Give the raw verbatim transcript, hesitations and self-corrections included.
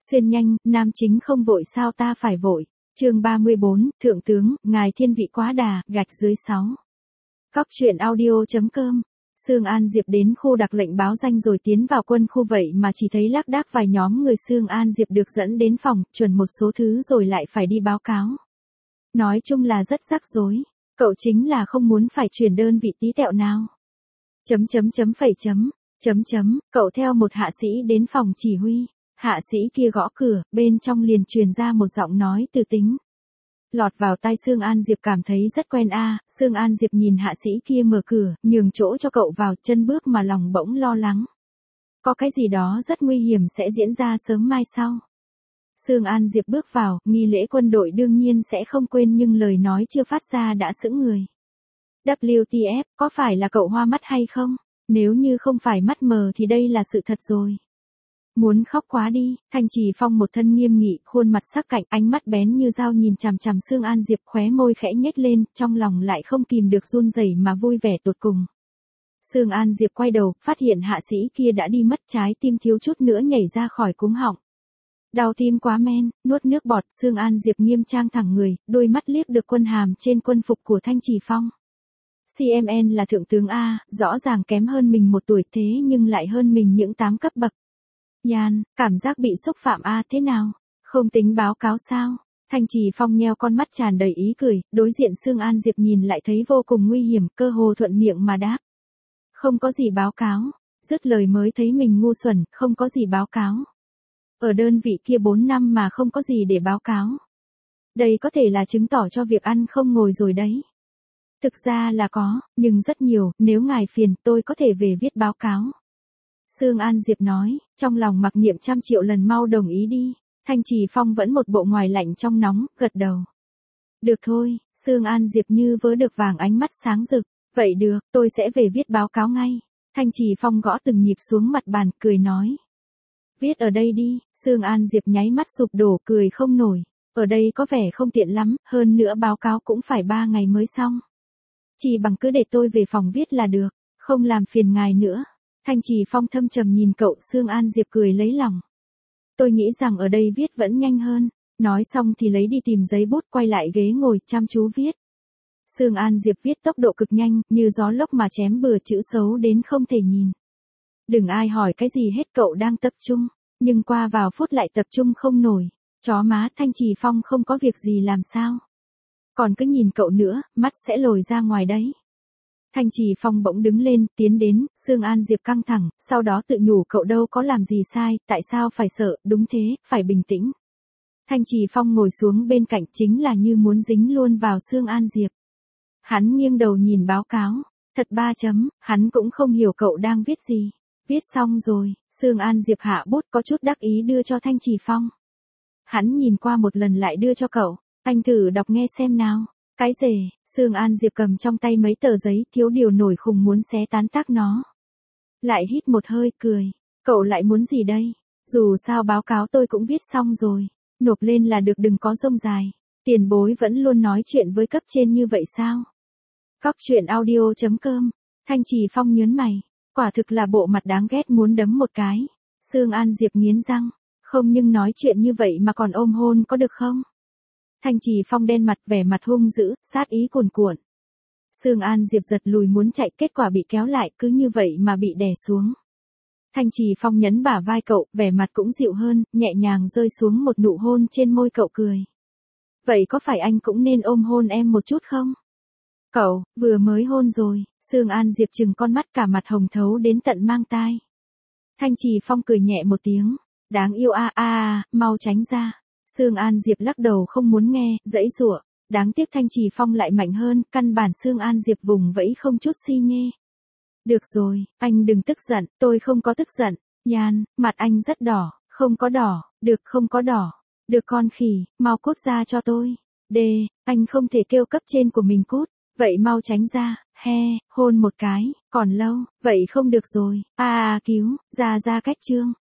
Xuyên nhanh, nam chính không vội sao ta phải vội. Chương ba mươi bốn, Thượng tướng, ngài thiên vị quá đà, gạch dưới sáu. Cóc truyện audio.com. Sương An Diệp đến khu đặc lệnh báo danh rồi tiến vào quân khu, vậy mà chỉ thấy lác đác vài nhóm người. Sương An Diệp được dẫn đến phòng, chuẩn một số thứ rồi lại phải đi báo cáo. Nói chung là rất rắc rối. Cậu chính là không muốn phải chuyển đơn vị tí tẹo nào. Chấm chấm chấm phẩy chấm, chấm chấm, cậu theo một hạ sĩ đến phòng chỉ huy. Hạ sĩ kia gõ cửa, bên trong liền truyền ra một giọng nói từ tính. Lọt vào tai Sương An Diệp cảm thấy rất quen a. À. Sương An Diệp nhìn hạ sĩ kia mở cửa, nhường chỗ cho cậu vào, chân bước mà lòng bỗng lo lắng. Có cái gì đó rất nguy hiểm sẽ diễn ra sớm mai sau. Sương An Diệp bước vào, nghi lễ quân đội đương nhiên sẽ không quên, nhưng lời nói chưa phát ra đã sững người. vê kép tê ép, có phải là cậu hoa mắt hay không? Nếu như không phải mắt mờ thì đây là sự thật rồi. Muốn khóc quá đi. Thanh Trì Phong một thân nghiêm nghị, khuôn mặt sắc cạnh, ánh mắt bén như dao nhìn chằm chằm Sương An Diệp, khóe môi khẽ nhếch lên, trong lòng lại không kìm được run rẩy mà vui vẻ tột cùng. Sương An Diệp quay đầu, phát hiện hạ sĩ kia đã đi mất, trái tim thiếu chút nữa nhảy ra khỏi cuống họng. Đau tim quá men, nuốt nước bọt. Sương An Diệp nghiêm trang thẳng người, đôi mắt liếc được quân hàm trên quân phục của Thanh Trì Phong. xê em en là thượng tướng A, rõ ràng kém hơn mình một tuổi, thế nhưng lại hơn mình những tám cấp bậc. Nhan, cảm giác bị xúc phạm A thế nào? Không tính báo cáo sao? Thanh Trì Phong nheo con mắt tràn đầy ý cười, đối diện Sương An Diệp nhìn lại thấy vô cùng nguy hiểm, cơ hồ thuận miệng mà đáp. Không có gì báo cáo. Dứt lời mới thấy mình ngu xuẩn, không có gì báo cáo. Ở đơn vị kia bốn năm mà không có gì để báo cáo. Đây có thể là chứng tỏ cho việc ăn không ngồi rồi đấy. Thực ra là có, nhưng rất nhiều, nếu ngài phiền tôi có thể về viết báo cáo. Sương An Diệp nói, trong lòng mặc niệm trăm triệu lần mau đồng ý đi. Thanh Trì Phong vẫn một bộ ngoài lạnh trong nóng, gật đầu. Được thôi. Sương An Diệp như vớ được vàng, ánh mắt sáng rực. Vậy được, tôi sẽ về viết báo cáo ngay. Thanh Trì Phong gõ từng nhịp xuống mặt bàn, cười nói. Viết ở đây đi. Sương An Diệp nháy mắt sụp đổ, cười không nổi. Ở đây có vẻ không tiện lắm, hơn nữa báo cáo cũng phải ba ngày mới xong. Chỉ bằng cứ để tôi về phòng viết là được, không làm phiền ngài nữa. Thanh Trì Phong thâm trầm nhìn cậu. Sương An Diệp cười lấy lòng. Tôi nghĩ rằng ở đây viết vẫn nhanh hơn. Nói xong thì lấy đi tìm giấy bút, quay lại ghế ngồi chăm chú viết. Sương An Diệp viết tốc độ cực nhanh, như gió lốc mà chém bừa, chữ xấu đến không thể nhìn. Đừng ai hỏi cái gì hết, cậu đang tập trung, nhưng qua vào phút lại tập trung không nổi. Chó má, Thanh Trì Phong không có việc gì làm sao? Còn cứ nhìn cậu nữa, mắt sẽ lồi ra ngoài đấy. Thanh Trì Phong bỗng đứng lên, tiến đến. Sương An Diệp căng thẳng, sau đó tự nhủ cậu đâu có làm gì sai, tại sao phải sợ, đúng thế, phải bình tĩnh. Thanh Trì Phong ngồi xuống bên cạnh, chính là như muốn dính luôn vào Sương An Diệp. Hắn nghiêng đầu nhìn báo cáo, thật ba chấm, hắn cũng không hiểu cậu đang viết gì. Viết xong rồi. Sương An Diệp hạ bút, có chút đắc ý đưa cho Thanh Trì Phong. Hắn nhìn qua một lần lại đưa cho cậu, anh thử đọc nghe xem nào. Cái rể. Sương An Diệp cầm trong tay mấy tờ giấy, thiếu điều nổi khùng muốn xé tán tác nó. Lại hít một hơi, cười. Cậu lại muốn gì đây? Dù sao báo cáo tôi cũng viết xong rồi. Nộp lên là được, đừng có rông dài. Tiền bối vẫn luôn nói chuyện với cấp trên như vậy sao? Cóc truyện audio.com. Thanh Trì Phong nhớn mày. Quả thực là bộ mặt đáng ghét muốn đấm một cái. Sương An Diệp nghiến răng. Không, nhưng nói chuyện như vậy mà còn ôm hôn có được không? Thanh Trì Phong đen mặt, vẻ mặt hung dữ, sát ý cuồn cuộn. Sương An Diệp giật lùi muốn chạy, kết quả bị kéo lại, cứ như vậy mà bị đè xuống. Thanh Trì Phong nhấn bả vai cậu, vẻ mặt cũng dịu hơn, nhẹ nhàng rơi xuống một nụ hôn trên môi cậu, cười. Vậy có phải anh cũng nên ôm hôn em một chút không? Cậu, vừa mới hôn rồi. Sương An Diệp trừng con mắt, cả mặt hồng thấu đến tận mang tai. Thanh Trì Phong cười nhẹ một tiếng. Đáng yêu a a a, mau tránh ra. Sương An Diệp lắc đầu không muốn nghe, giãy giụa. Đáng tiếc Thanh Trì Phong lại mạnh hơn, căn bản Sương An Diệp vùng vẫy không chút si nhê. Được rồi, anh đừng tức giận, tôi không có tức giận. Nhan, mặt anh rất đỏ. Không có đỏ, được không có đỏ. Được con khỉ, mau cút ra cho tôi. Đê, anh không thể kêu cấp trên của mình cút. Vậy mau tránh ra. He, hôn một cái, còn lâu. Vậy không được rồi. A à, cứu, ra ra cách trương.